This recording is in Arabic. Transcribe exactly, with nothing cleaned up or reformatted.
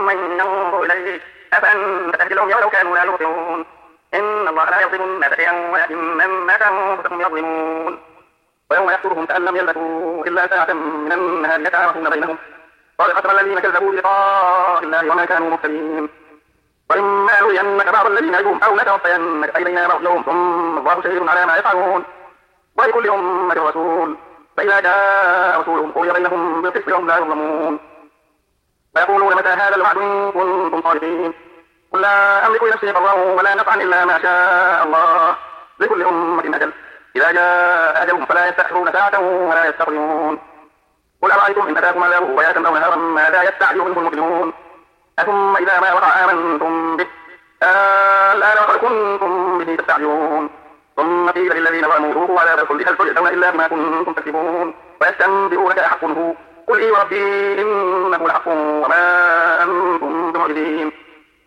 من ينظر إليك أفأنت تهدي العمي ولو كانوا لا يبصرون إن الله لا يظلم الناس شيئا ولكن ما كانوا أنفسهم يظلمون ويوم يحشرهم كأن لم يلبثوا إلا ساعة من النهار يتعارفون بينهم قد خسر الذين كذبوا بلقاء الله وما كانوا مهتدين وإما نرينك بعض الذين يعدهم أو نتوفينك فإلينا مرجعهم ثم الله شهيد على ما يفعلون ولكل أمة رسول فإذا جاء رسولهم قضي بينهم بالقسط وهم لا يظلمون فيقولون متى هذا الوعد إن كنتم صادقين قل لا أملك لنفسي ضرا ولا نفعا إلا ما شاء الله لكل أمة أجل إذا جاء أجلهم فلا يستأخرون ساعة ولا يستقدمون قل أرأيتم إن أتاكم عذابه بياتا أو نهارا ماذا يستعجل منه المجرمون أثم إذا ما وقع آمنتم به الآن وقد كنتم به تستعجلون ثم قيل للذين ظلموا ذوقوا عذاب الخلد هل تجزون إلا بما كنتم تكسبون ويستنبئونك أحق هو قل إي وربي إنه لحق وما أنتم بمعجزين